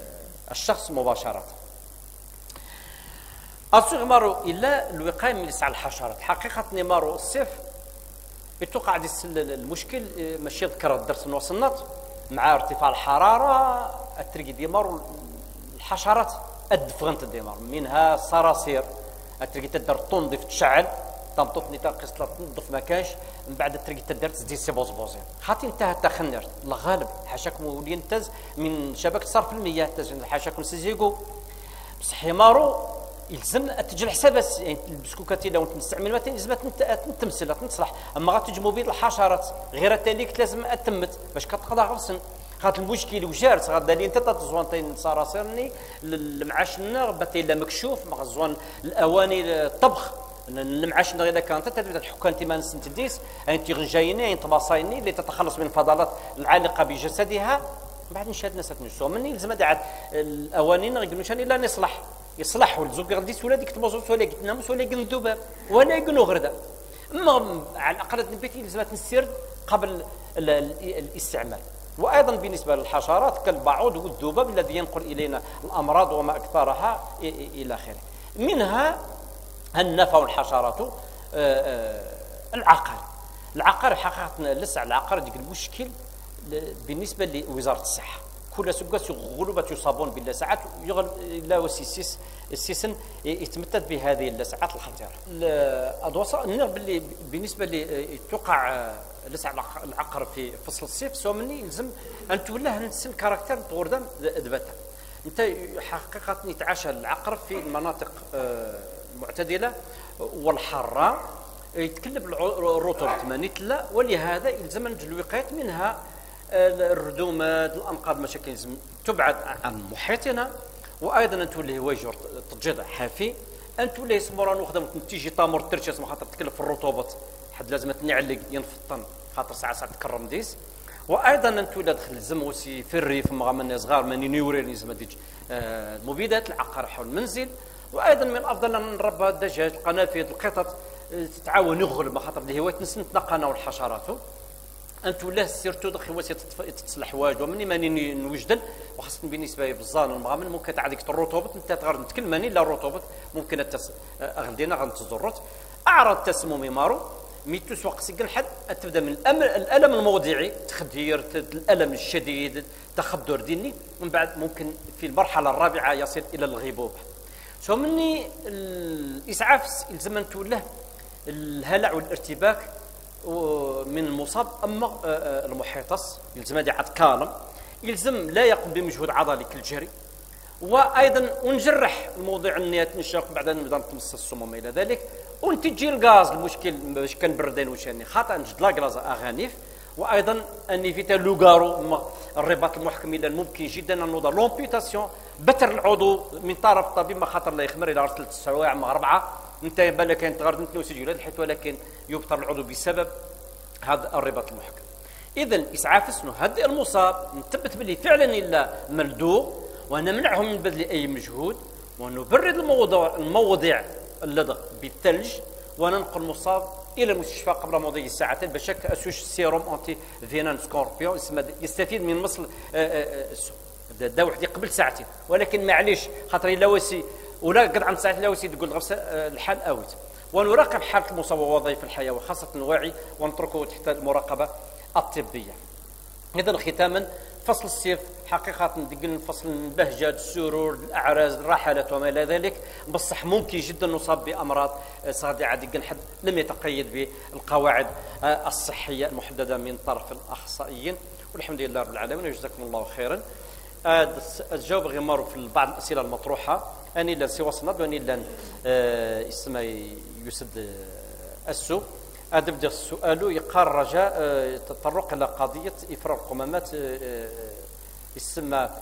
الشخص مباشرة. أصيغ مارو إلا الوقاية من لسع الحشرات حقيقة مارو الصيف يتوقع دي المشكل ماشي ذكر الدرس وصلنات مع ارتفاع الحرارة الترقي دي مارو الحشرات الدفغنت دي مارو منها صراصير الترقي تدر تنظف تشعل تنطفني تنقص تنظف ما كاش من بعد ترقي تدر تزيد سي بوزبوزين خاطي انتهى التخنر الغالب حاشاكم ولي ينتز من شبكه صرف المياه تز حاشاكم سيزيكو بصح مارو يلزم تجي حساب يعني البسكوكاتي لو نستعمل مثلا لازم تمثل تصلح اما غتجمو بين الحشرات غير تاليك لازم اتمت باش كتقضى غرسن خاطر المشكل وجارت غادا لي انت تزوانتين صراصيرني المعاشنا باتي لا مكشوف مع الزوان الاواني الطبخ المعاش اذا كانت تبدا الحكام انت ما نسنتديس انت غنجايني انت باصايني اللي تتخلص من الفضلات العالقه بجسدها بعد نشاد ناس تنسو مني لازم دعت الاواني يقولوا شاني لا نصلح يصلح والزوج غادي ولا ديك تبوزوس ولا قلت ناموس ولا قل ذباب ولا يقولوا غردا اما على الاقل البيتي لازم تنسرد قبل الاستعمال. وايضا بالنسبه للحشرات كالبعوض والذباب الذي ينقل الينا الامراض وما اكثرها الى اخره منها النفع والحشرات العقار العقار حقيقه لسه العقار ديك المشكل بالنسبه لوزاره الصحه كل سكاس غلبت يصابون باللسعات لا وسيسيس السيسن يتمتد بهذه اللسعات الخطيره الادوصه باللي بالنسبه لي توقع لسع العقر في فصل الصيف سو مني يلزم ان تولاه نسن كاركتير طوردان دبتا انت حقيقه يتعاشى العقرب في المناطق المعتدله والحاره يتكلب الرطوبه ثمانية لا ولهذا يلزم الوقايه منها الردومات الانقاض مشاكل لازم تبعد عن محيطنا. وايضا ان تولي واجر تجد حافي ان تولي سمورا نخدم تيجي طامور ترشي اسمها خاطر تكلف في الرطوبه حد لازم تنعلق ينفطن خاطر ساعه ساعه تكرم ديس. وايضا ان تولي دخل الزموسي في الريف مغامن صغار ماني نيوري لازم تيجي المبيدات العقار حول المنزل. وايضا من الافضل ان نربى الدجاج القنافذ القطط تتعاون يغلب خاطر الهوايه نسن تنقانا والحشرات ان تولاه سيرتو دخل وسيط تتصلح حوايج ومني ماني نوجدل وخاصه بالنسبه لي بالزان المغامن ممكن تعديك الرطوبه انت تغير نتكلماني لا الرطوبه ممكن اغلدينا غنتزرط اعراض التسمم مارو ميتو سوق سكن حد تبدا من الالم الموضعي تخدير الالم الشديد تخدر ديني ومن بعد ممكن في المرحله الرابعه يصل الى الغيبوبه. سو مني الاسعاف يلزم ان تولاه الهلع والارتباك من المصاب. اما المحيطس يلزم هذه عاد كالم، يلزم لا يقوم بمجهود عضلي كالجري، وايضا ونجرح الموضوع النيات نشاق بعد نبدا نتمص السموم الى ذلك، ونتجي الغاز المشكل باش كنبردين وشاني خاطر نجد لا غلاز اغانيف، وايضا انيفيتا لوغارو الرباط المحكم الى الممكن جدا ان نوضع لومبيتاسيون بتر العضو من طرف الطبيب، ما خاطر لا يخمر الى ثلاث سوايع مع اربعه انت بالك كاين تغرد نتلو سجلات الحيط، ولكن يبتر العضو بسبب هذا الرباط المحكم. اذا اسعاف سنو هذا المصاب نثبت باللي فعلا الا ملدوغ، ونمنعه من بذل اي مجهود، ونبرد الموضوع المواضيع اللدغ بالثلج، وننقل المصاب الى المستشفى قبل مضي ساعتين باش اسوش سيروم انتي فينان سكوربيون يستفيد من مصل دا وحدي قبل ساعتين، ولكن معليش خاطر الا وسي ولا قد عن ساعتين لا وسي تقول غفصه الحال اوت. ونراقب حاله المصاب ووظائف الحياه وخاصه الواعي، ونتركه تحت المراقبه الطبيه. اذا ختاما فصل الصيف حقيقة ندقل فصل البهجة، السرور، الأعراس، الرحلات وما إلى ذلك، بصح ممكن جدا نصاب بأمراض صادعة دقل حد لم يتقيد بالقواعد الصحية المحددة من طرف الأخصائيين. والحمد لله رب العالمين وجزاكم الله خيرا. الجواب غير في بعض الأسئلة المطروحة أني لن سوى صند وأني لن اسمه يسد السوق. أدب السؤال يقال رجاء تطرق إلى قضية إفراغ القمامات يسمى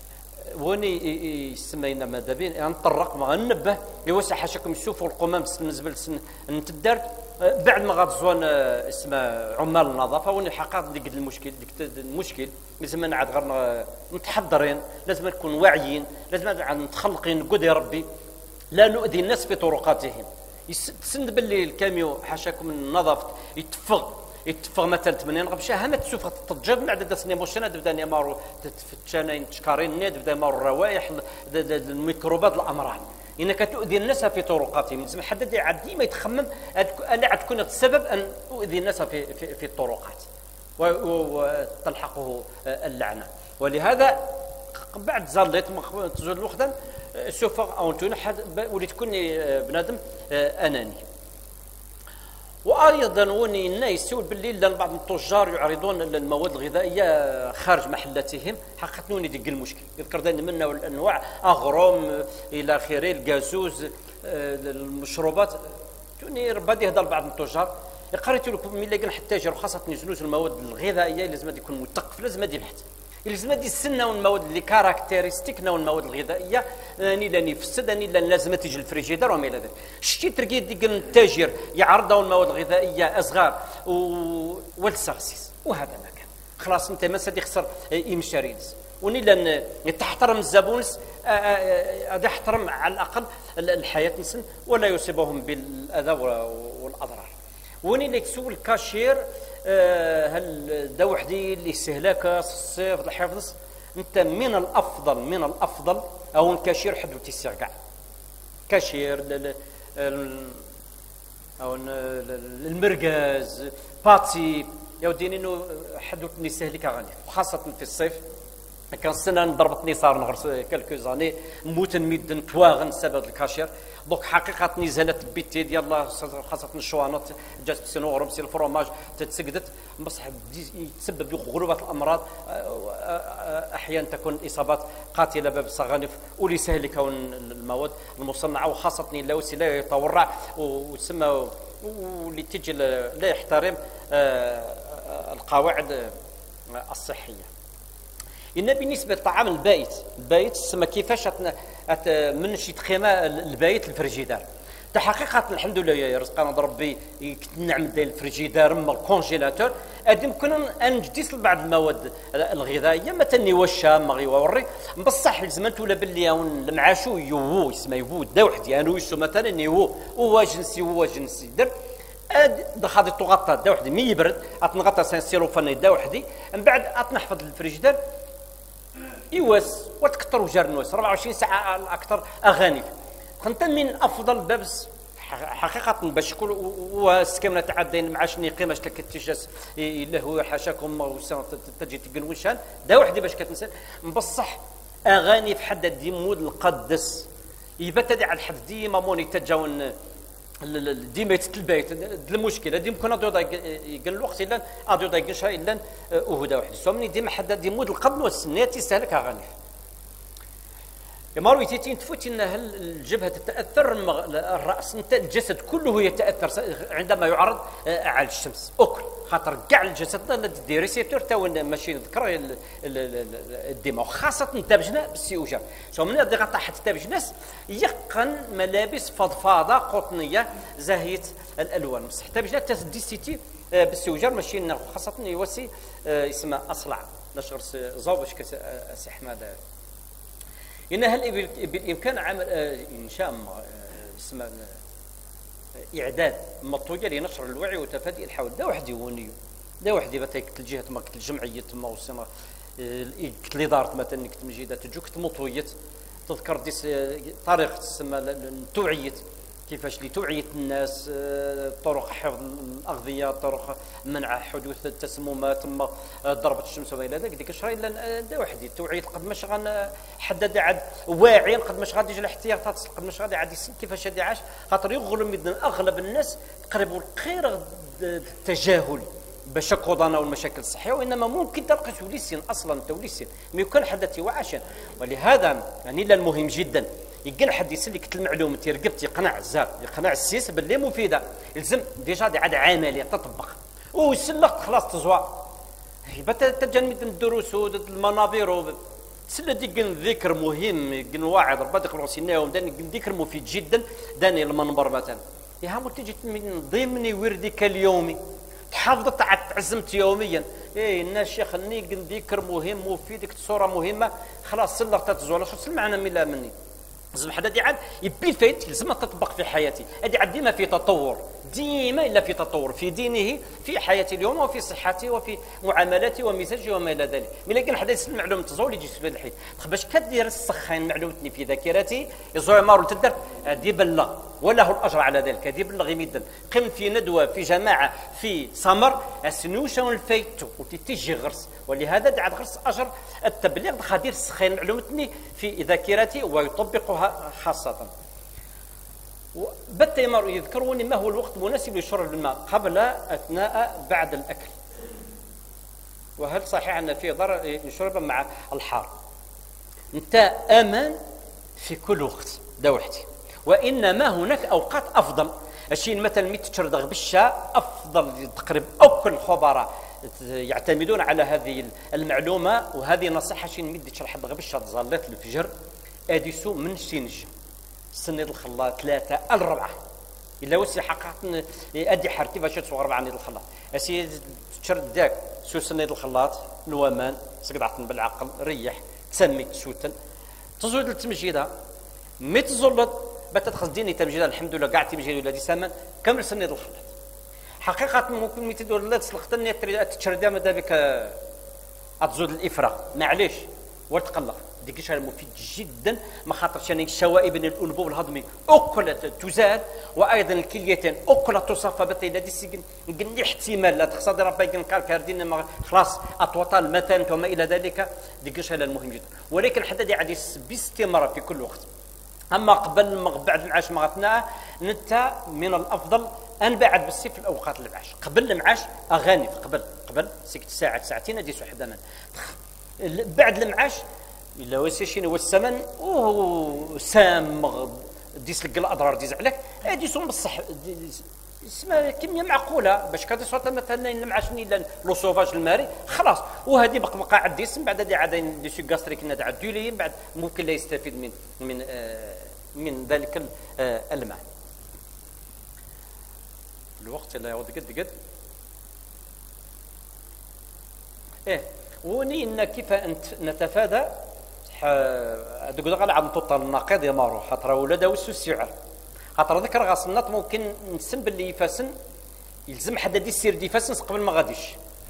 وني يسمى إنما دابين يعني نطرق ما ننبه يوسع حاشاكم يشوفوا القمام بالنسبة لسن نتدار بعد ما غتزوان اسمه عمال النظافة. وني حقا ديك المشكل ديك المشكل لازم نعاد غير متحضرين، لازم نكون واعيين، لازم نعاد متخلقين نقول يا ربي لا نؤذي الناس في طرقاتهم. تسند باللي الكاميو حاشاكم النظافه يتفق يتفق مثلا ثمانين غبشه هما تشوف تتجاب مع دات سنين موشنا تبدا نمارو تفتشانين تشكارين نيت تبدا مارو الروائح الميكروبات الامراض انك تؤذي الناس في طرقاتهم. لازم حد يعدي ما يتخمم الا تكون السبب ان اؤذي الناس في في, في الطرقات وتلحقه اللعنه. ولهذا بعد زليت تزول الوخدم سوف او انتم حد وليت تكوني بنادم اناني. وايضا وني الناس يسول بالليل لان بعض التجار يعرضون المواد الغذائيه خارج محلاتهم، حققتني ديك المشكل يذكر دائما منه الانواع اغروم الى اخره الجازوز المشروبات توني ربادي يهضر بعض التجار قريت لكم ملي كان حتى التاجر وخاصه زنوج المواد الغذائيه لازم يكون مثقف، لازم يبحث لازم هذه السنه والمواد اللي كاركتيرستيك نو المواد الغذائيه اني لاني يفسد اني لازم تيجي الفريجيدر وما الى ذلك. شتي تلقى ديك التاجر يعرضوا المواد الغذائيه اصغار والسغسيس وهذا ما كان خلاص انت ما سادي خسر يمشارينس وني لان تحترم الزبونس هذا يحترم على الاقل الحياه نسن ولا يصيبهم بالاذى والاضرار. وني اللي تسول الكاشير هل دا وحدي اللي استهلاك الصيف الحفظ انت من الافضل من الافضل او الكاشير حدو تيسير كاع كاشير او المركز باتي يا وديني انه حدو نستهلك غالي خاصه في الصيف. كان السنه ضربتني صار نغرس كالكو زاني موت ميدن تواغن سبب الكاشير. دونك حقيقه نزلت بيتي ديال الله خاصه الشوانط جات سنوغرم سي الفرomاج تتسقدت بصح يتسبب غلبه الامراض احيانا تكون اصابات قاتله باب الصغانف ولي سهل كون المواد المصنعه وخاصه لا لا يتورع وتسمى واللي تجي لا يحترم القواعد الصحيه. إن بالنسبة للطعام البايت البايت تسمى كيفاش من شي تخيمة البايت الفريجيدار تحقيقة الحمد لله يا رزقنا ربي نعم ديال الفريجيدار اما الكونجيلاتور ادي يمكن ان نجديس بعض المواد الغذائيه مثلا وشا ما غيوري بصح لازم ولا باللي المعاشو يوو يسمى يوو دا وحدي يعني ويسو مثلا يوو هو جنسي هو جنسي در دخل تغطى دا وحدي مي يبرد اتنغطى سيلوفان دا وحدي من بعد اتنحفظ الفريجيدار يواس وتكثر وجرنوس أربعة وعشرين ساعه اكثر اغاني كنت من افضل بابس حقيقه باش كل وسكمنا تعدين مع شني قيمه لك التجاس الا هو حاشاكم تجي تقنوشان دا وحدي باش كتنسى بصح اغاني في حد دي مود القدس يبتدي على الحد ديما موني تجاون ديما يتلبيت المشكله ديما كنا دو يقل الوقت الا ادو دا يقشها الا وهدا واحد سومني ديما حدا دي مود القبل والسنيات يستهلك غني مارو يتيتين تفوت ان هل الجبهه تتاثر الراس انت الجسد كله يتاثر عندما يعرض على الشمس اكل خاطر كاع الجسد دي ريسيبتور تا ماشي نذكر الدماغ خاصه التبجنه بالسيوجه سو من هذه غطا حتى التبجناس يقن ملابس فضفاضه قطنيه زاهيه الالوان بصح التبجنه تسدي سيتي بالسيوجه ماشي خاصه يوسي يسمى اصلع نشغل زوبش كسي حماد إن هل بالإمكان عمل إنشاء اسمه إعداد مطوية لنشر الوعي وتفادي الحول ده واحد يونيو ده واحد يبقى كتل جهة ما كتل جمعية ما وصينا كتل إدارة مثلا كتل مجيدات تجو كتل مطوية تذكر ديس طريقة تسمى التوعية كيفاش لتوعية الناس طرق حفظ الأغذية طرق منع حدوث التسممات ثم ضربة الشمس وما إلى ذلك ديك الشراء إلا دا وحدي التوعية قد ماش غنحدد عاد واعي قد ماش غادي يجي الاحتياطات قد ماش غادي عاد كيفاش غادي عاش خاطر يغلب من أغلب الناس تقريبا غير التجاهل باش كوضانا والمشاكل الصحيه وانما ممكن تلقى توليسين اصلا توليسين ما يكون حدث وعشان ولهذا يعني لا المهم جدا يقل حد يسلك المعلومه يرقبت يقنع الزار يقنع السيس باللي مفيده يلزم ديجا دي عاد عمليه تطبق وسلخت خلاص تزوى بتا تجنب الدروس والمنابر تسلى ديك ذكر مهم يقن واعظ ربا ديك الغسيناهم داني ذكر مفيد جدا داني المنبر مثلا يا هم تجي من ضمن وردك اليومي تحافظت على تعزمت يوميا اي الناس شيخ ني ذكر مهم مفيد صوره مهمه خلاص سلخت تزوى شو سمعنا ملا مني لازم حدا دي عاد يبي فايت لازم تطبق في حياتي هذه عاد ديما في تطور ديما الا في تطور في دينه في حياتي اليوم وفي صحتي وفي معاملاتي ومزاجي وما الى ذلك ملي كان حدا يسلم معلومه تزول يجي يسول الحيط باش كدير السخين معلومتني في ذاكرتي يزوي مارو تدر دي بلغ وله الاجر على ذلك هذه بلغ يمدا قم في ندوه في جماعه في سمر اسنوشون الفيتو وتيجي غرس ولهذا دعت غرس اجر التبليغ خدير السخين معلومتني في ذاكرتي ويطبقها خاصه بت يمر يذكروني ما هو الوقت المناسب لشرب الماء قبل اثناء بعد الاكل وهل صحيح ان في ضرر يشرب مع الحار انت امان في كل وقت ده وحدي وانما هناك اوقات افضل الشيء مثلا ميت تشردغ بالشاء افضل تقريبا او كل الخبراء يعتمدون على هذه المعلومه وهذه نصيحه شي ميت تشرح بالشاء ظلت الفجر اديسو من سينج سنيد الخلاط ثلاثه الربعه الا وسي حقيقه ادي حرتي باش تصور اربعه نيد الخلاط اسي تشرد داك سو سنيد الخلاط نوامان سقطعت بالعقل ريح تسمي تسوتن تزود التمجيده مي تزلط بتدخل ديني تمجيده الحمد لله كاع تمجيده ولا دي سمن كمل سنيد الخلاط حقيقه ممكن مي تدور لا تسلختني تشرد ماذا بك اتزود الافراغ معليش وتقلق ديك الشيء مفيد جدا ما خاطرش يعني الشوائب الانبوب الهضمي اكل تزاد وايضا الكليتين اكل تصفى بتا الى دي سجن قال احتمال لا تقصد ربي كان كاردين خلاص اطوطال مثلا وما الى ذلك ديك الشيء المهم جدا ولكن حتى عادي باستمرار في كل وقت اما قبل بعد العشاء مغتنا نتا من الافضل ان بعد بالسيف في الاوقات العشاء قبل المعاش اغاني قبل قبل سكت ساعه ساعتين هذه حدا من بعد المعاش الا وسيشين والثمن وسام ديس لك الاضرار ديز عليك هادي سون بصح اسمها كميه معقوله باش كادي صوت مثلا المعاشني لا لو سوفاج الماري خلاص وهذه بقى بقى عاد ديس من بعد هذه عاد دي سو غاستريك ناد عاد دولي بعد ممكن لا يستفيد من من آه من ذلك آه الماء الوقت لا يعود قد قد ايه وني ان كيف انت نتفادى دوك دغ على نطوط النقيض يا مارو خاطر ولاد وسو السعر خاطر ذكر غاصنات ممكن نسم باللي يفاسن يلزم حدا دي السير دي فاسن قبل ما غاديش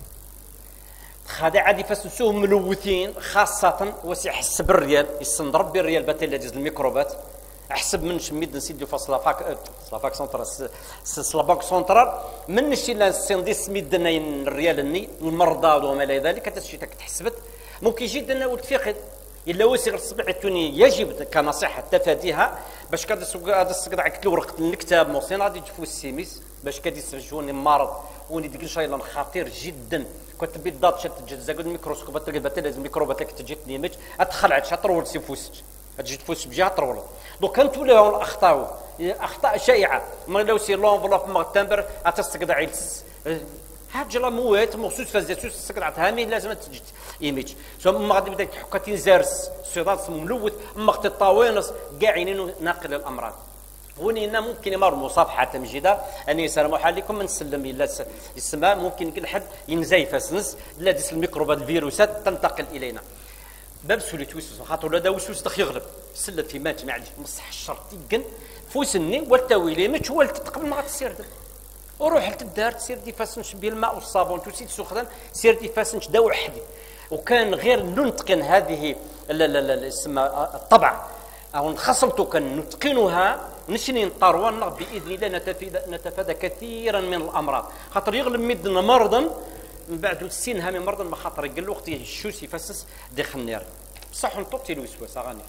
خادع عادي فاسسوه ملوثين خاصه وسي حس بالريال يسنضرب بالريال بات اللي ديز الميكروبات احسب من شميد نسيدو فاصله فاك سلافاك سونترال سلافاك سونترال من شي لا سندي سميد الريال الني والمرضى وما الى ذلك تشي تحسبت ممكن جدا وتفيق الا وسيغ الصبح التوني يجب كنصيحه تفاديها باش كاد هذا السكر عكت ورقه الكتاب موصين غادي تفو السيميس باش كاد يسرجوني مرض وني ديك شيء خطير جدا كنت بالضبط شت تجزا الميكروسكوب تلقى بات لازم الميكروبات لك تجي تنيمج ادخلعت شطرول سي فوست تجي تفوس بجهه طرول دونك كانت ولاو الاخطاء اخطاء شائعه ما لو سي لونفلوب ما تمبر اتستقدع يلس حاجه لا موات مخصوص فازاتوس سكرات هامي لازم تجي ايميج ثم غادي بدا تحكاتين زارس الصيدات ملوث اما اختي الطاوينس كاعين ناقل الامراض هنا ممكن يمر مصافحه تمجيده اني السلام عليكم نسلم الى السماء ممكن كل حد ينزاي فاسنس لا ديس الميكروبات الفيروسات تنتقل الينا باب سولي توسوس خاطر لا وسوس دخ يغلب سلت في مات معلش مصح الشرط يقن فوسني والتاويلي مش ولت قبل ما تسير وروح للدار تسير دي فاسنش بالماء والصابون تسيد سخنا سير دي فاسنش دا وحدي وكان غير ننتقن هذه لا لا لا اسمها الطبع او نخصمتو كان نتقنها نشني نطرونا باذن الله نتفادى نتفادى كثيرا من الامراض خاطر يغلب مدنا مرضا من بعد السين هامي مرضا ما خاطر قال له اختي الشوس يفسس داخل النار بصح نطوطي الوسواس غاني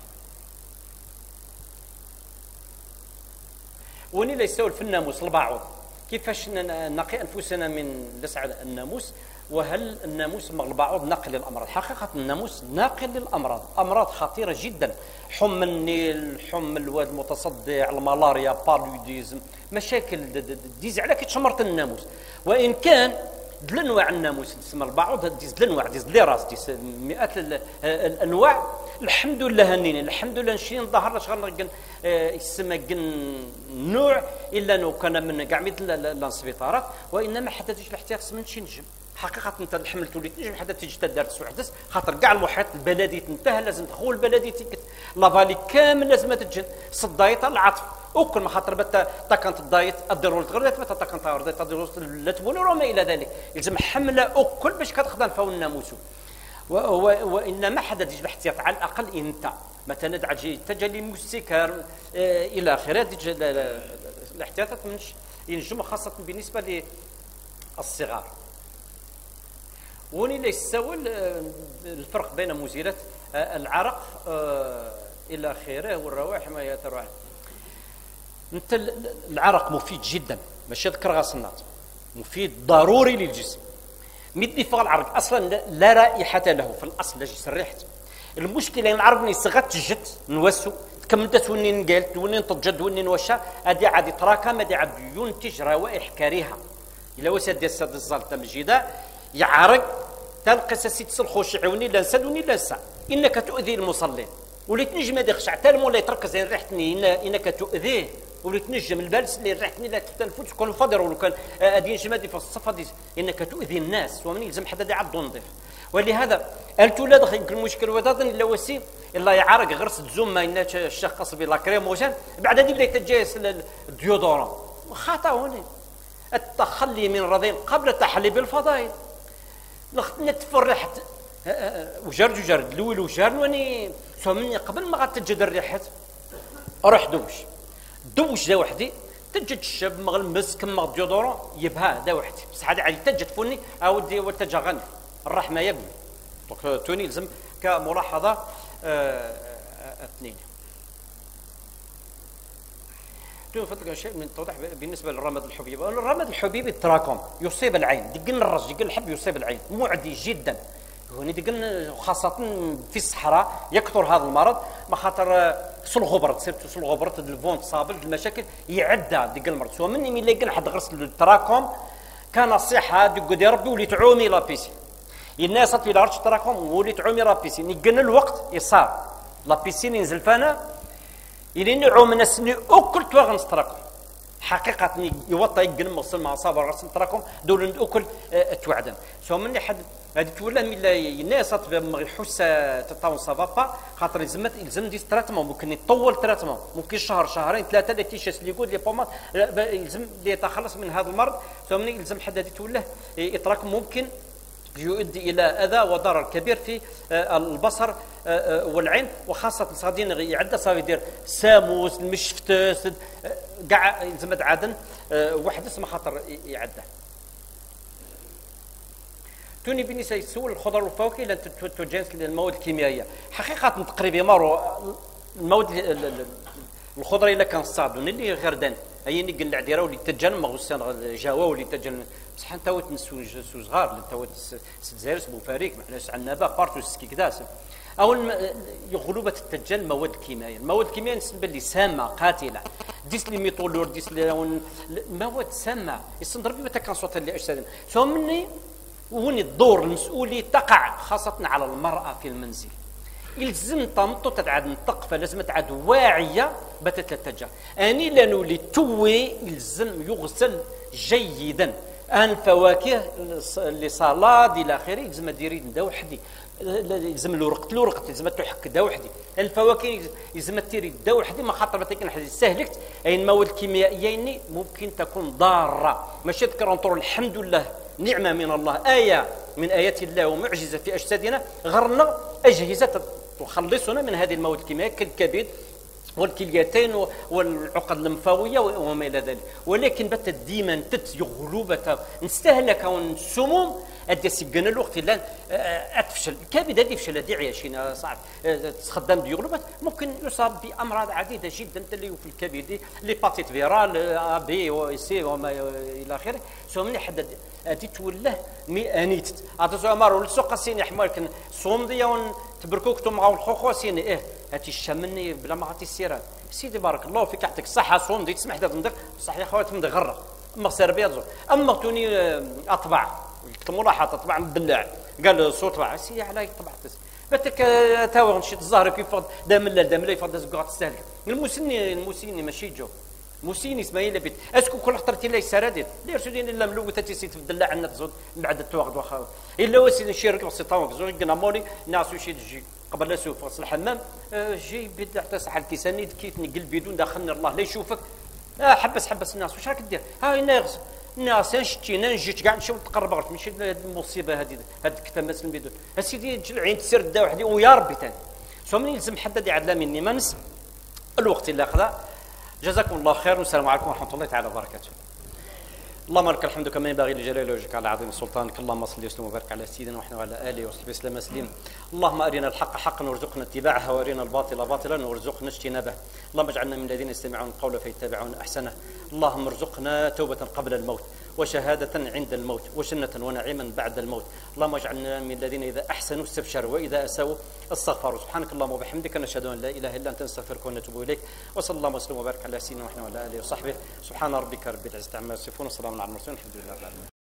وني لا يسول في الناموس البعوض كيفاش نقي انفسنا من لسع الناموس وهل الناموس مع البعوض ناقل للامراض حقيقه الناموس ناقل للامراض امراض خطيره جدا حمى النيل حمى الواد المتصدع الملاريا بالوديزم مشاكل ديز على كيتشمرت الناموس وان كان د انواع الناموس تسمى البعوض ديز الانواع ديز لي راس ديز مئات الانواع الحمد لله هنينا الحمد لله نشي نظهر لاش غنقن يسمى كن نوع الا انه كان من كاع مثل السبيطارات وانما حتى تجي الاحتياط من شي نجم حقيقه انت الحمل تولي تنجم حتى تجي تدارت سوحدس خاطر كاع المحيط البلدي تنتهى لازم تدخل البلدي تيكت لافالي كامل لازم تجن صدايط العطف وكل ما خاطر بتا تاكنت الدايت الضرورة غير بتا تاكنت الدايت الضرورة لا تبول وما الى ذلك يلزم حمله اكل باش كتخدم فو الناموس وانما حدا تجي الاحتياط على الاقل انت مثلا تجي تجلي مستكر آه الى اخره تجي الاحتياطات منش ينجم خاصه بالنسبه للصغار وني ليس الفرق بين مزيلات آه العرق آه الى اخره والروائح ما يتروح انت العرق مفيد جدا ماشي ذكر غاصنات مفيد ضروري للجسم مدي فوق العرق اصلا لا رائحه له في الاصل لا ريحه المشكله العرق ني صغات تجت نوسو كملت وني نقالت وني نتجد وني نوشا هذه عاد يتراكم هذه عاد ينتج روائح كريهه الا وسد ديال السد الزلطه مجيده يعرق تلقى سيت الخشوع وني لا نسد وني لا نسى انك تؤذي المصلين وليت نجم هذا خشع حتى المولى يتركز على ريحتني انك تؤذيه وليت نجم البالس اللي ريحتني لا تنفذ تكون فضر ولو كان ادي نجم هذه في الصفه دي انك تؤذي الناس ومن يلزم حدا يعض نظيف ولهذا قالت لا دخل المشكل وضاض الا وسي الا يعرق غرس تزوم ما يناش الشخص بلا كريم وجان بعد هذه بدا يتجاهز الديودورون خطا هنا التخلي من الرذيل قبل التحلي بالفضائل نتفر ريحه وجرد وجرد الاول وجرد واني سمني قبل ما غتجد الريحه روح دوش دوش دا وحدي تجد الشاب مغ المسك مغ الديودورون يبها دا وحدي بصح هذا عادي تجد فوني اودي وتجا غني الرحمه يقبل دونك توني لازم كملاحظه اثنين دون فضلك شيء من التوضيح بالنسبه للرمد الحبيبي الرمد الحبيبي التراكم يصيب العين دقن الرج دقن الحب يصيب العين معدي جدا هوني دقن خاصه في الصحراء يكثر هذا المرض ما خاطر في الغبره سيرتو في الغبره الفونت صابل المشاكل يعدى دقن المرض سواء مني ملي يقن حد غرس التراكم كنصيحه دق دي ربي ولي تعومي لابيسي الناس في الارض التراكم ولي تعومي لابيسي يقن الوقت يصار لابيسين ينزل فانا إلى نعوم الناس أكل تواغن ستراكم حقيقة يوطى يقن مغسل مع صابر غسل تراكم دول أكل توعدن سواء من حد هذه تولى من الناس حسة تطاون صافابا خاطر يلزم يلزم دي تراتمون ممكن يطول تراتمون ممكن شهر شهرين ثلاثة اللي تيشاس اللي يقول لي بومات يلزم يتخلص من هذا المرض سواء من يلزم حد هذه تولى يتراكم ممكن يؤدي الى اذى وضرر كبير في البصر والعين وخاصه صادين يعدى صافي يدير ساموس المشفتس كاع يلزم عادن واحد اسمه خاطر يعدى توني بالنسبه للسؤال الخضر والفواكه لا تتجانس للمواد الكيميائيه حقيقه تقريبا مارو المواد الخضر الا كان صادون اللي غردان ايني قلع ديرا ولي تجن مغسان جاوا ولي تجن بصح انت وت نسوج سوز غار انت وت سدزيرس بو فريق محناش عنابه بارتو سكي كداس او غلوبه التجن مواد كيميائيه المواد الكيميائيه نسبه لي سامه قاتله ديس لي ميتولور ديس لي مواد سامه يصندر بما كان صوت اللي اجسادنا ثم وين الدور المسؤولي تقع خاصه على المراه في المنزل يلزم طمطو تتعاد نطق فلازم تعاد واعيه بتتلتجا اني لا نولي توي يلزم يغسل جيدا ان فواكه اللي صالاد الى اخره يلزم ديري دا وحدي يلزم الورق الورق يلزم تحك دا وحدي الفواكه يلزم تيري دا وحدي ما خاطر بتكن حد استهلكت اي المواد الكيميائيه ممكن تكون ضاره ماشي تكرونطور الحمد لله نعمه من الله ايه من ايات الله ومعجزه في اجسادنا غرنا اجهزه تخلصنا من هذه المواد الكيميائيه كالكبد والكليتين والعقد اللمفاويه وما الى ذلك ولكن بات ديما تت غلوبه نستهلك السموم ادي سكن الوقت لا اتفشل الكبد هذه فشل هذه عياشين صعب تخدم دي غلوبات ممكن يصاب بامراض عديده جدا اللي في الكبد لي باتيت فيرال ا بي و سي وما الى اخره سو من حد هذه تولاه مئانيت هذا عمر والسوق سيني حماركن صوم ديون تبركوكتم مع الخوخو سيني ايه هاتي الشمني بلا ما غاتي السيران سيدي بارك الله فيك يعطيك الصحه صوم دي تسمح هذا ندق صح يا خوات من غره اما سير بيض اما توني اطبع الملاحظه طبعا بالله قال صوت طبع سيدي علي طبعت باتك تاوغ نشيط الزهر كيف دام لا دام لا يفضل زكو غتستهلك المسني المسني ماشي جو موسيني اسماعيل بيت اسكو كل خطرتي لا يسردت لا يرسلين الا ملوك تاتي سيت في الدلع عندنا تزود بعد التواغد واخا الا وسيدي شيرك بسي طاوغ زوج قلنا مولي ناس وشي تجي قبل لا يسوق في الحمام آه جي بدا حتى صح الكيساني كيف نقل بدون دخلني الله لا يشوفك آه حبس حبس الناس واش راك دير هاي ناغز الناس شتينا نجيت كاع نمشيو نتقرب غير ماشي المصيبه هذه هاد الكتمات البدون اسيدي تجي العين تسير دا وحدي ويا ربي ثاني ثم يلزم حدد يعدل مني ما نس الوقت اللي اخذه جزاكم الله خير والسلام عليكم ورحمه الله تعالى وبركاته. اللهم لك الحمد كما ينبغي لجلال وجهك على عظيم سلطانك اللهم صل وسلم وبارك على سيدنا ونحن وعلى اله وصحبه وسلم تسليما اللهم ارنا الحق حقا وارزقنا اتباعه وارنا الباطل باطلا وارزقنا اجتنابه اللهم اجعلنا من الذين يستمعون القول فيتبعون احسنه اللهم ارزقنا توبه قبل الموت وشهادة عند الموت وجنة ونعيما بعد الموت اللهم اجعلنا من الذين إذا أحسنوا استبشروا وإذا أساءوا استغفروا سبحانك اللهم وبحمدك نشهد أن لا إله إلا أنت نستغفرك ونتوب إليك وصلى الله وسلم وبارك على سيدنا ونحن وعلى آله وصحبه سبحان ربك رب العزة عما يصفون وسلام على المرسلين الحمد لله رب العالمين.